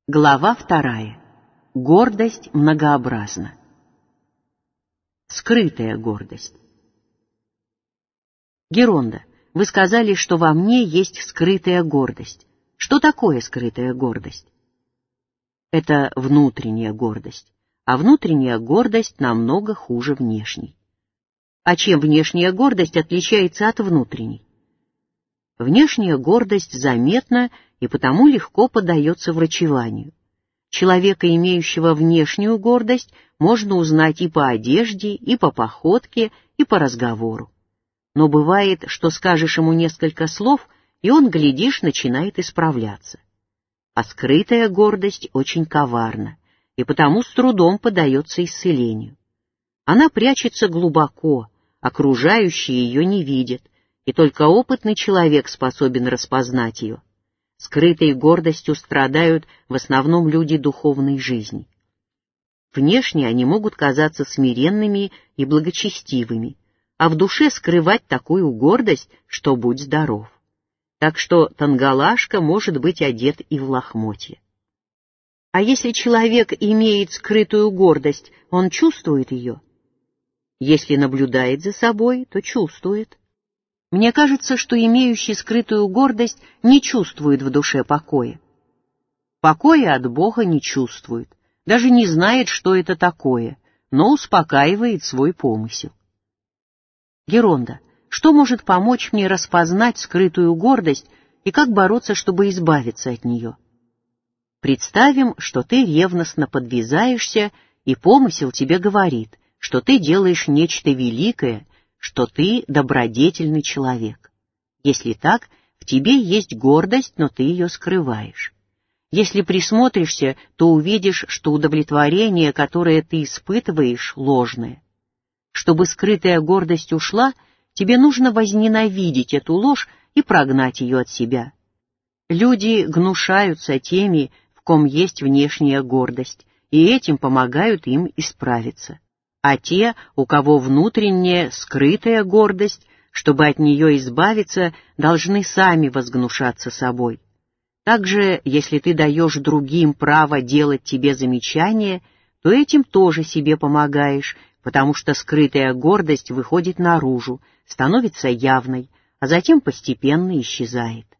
Глава 2. Гордость многообразна. Скрытая гордость. Геронда, вы сказали, что во мне есть скрытая гордость. Что такое скрытая гордость? Это внутренняя гордость, а внутренняя гордость намного хуже внешней. А чем внешняя гордость отличается от внутренней? Внешняя гордость заметна и потому легко поддается врачеванию. Человека, имеющего внешнюю гордость, можно узнать и по одежде, и по походке, и по разговору. Но бывает, что скажешь ему несколько слов, и он, глядишь, начинает исправляться. А скрытая гордость очень коварна, и потому с трудом поддается исцелению. Она прячется глубоко, окружающие ее не видят, и только опытный человек способен распознать ее. Скрытой гордостью страдают в основном люди духовной жизни. Внешне они могут казаться смиренными и благочестивыми, а в душе скрывать такую гордость, что будь здоров. Так что тангалашка может быть одет и в лохмотья. А если человек имеет скрытую гордость, он чувствует ее? Если наблюдает за собой, то чувствует. Мне кажется, что имеющий скрытую гордость не чувствует в душе покоя. Покоя от Бога не чувствует, даже не знает, что это такое, но успокаивает свой помысел. Геронда, что может помочь мне распознать скрытую гордость и как бороться, чтобы избавиться от нее? Представим, что ты ревностно подвязаешься, и помысел тебе говорит, что ты делаешь нечто великое, что ты добродетельный человек. Если так, в тебе есть гордость, но ты ее скрываешь. Если присмотришься, то увидишь, что удовлетворение, которое ты испытываешь, ложное. Чтобы скрытая гордость ушла, тебе нужно возненавидеть эту ложь и прогнать ее от себя. Люди гнушаются теми, в ком есть внешняя гордость, и этим помогают им исправиться. А те, у кого внутренняя, скрытая гордость, чтобы от нее избавиться, должны сами возгнушаться собой. Также, если ты даешь другим право делать тебе замечания, то этим тоже себе помогаешь, потому что скрытая гордость выходит наружу, становится явной, а затем постепенно исчезает.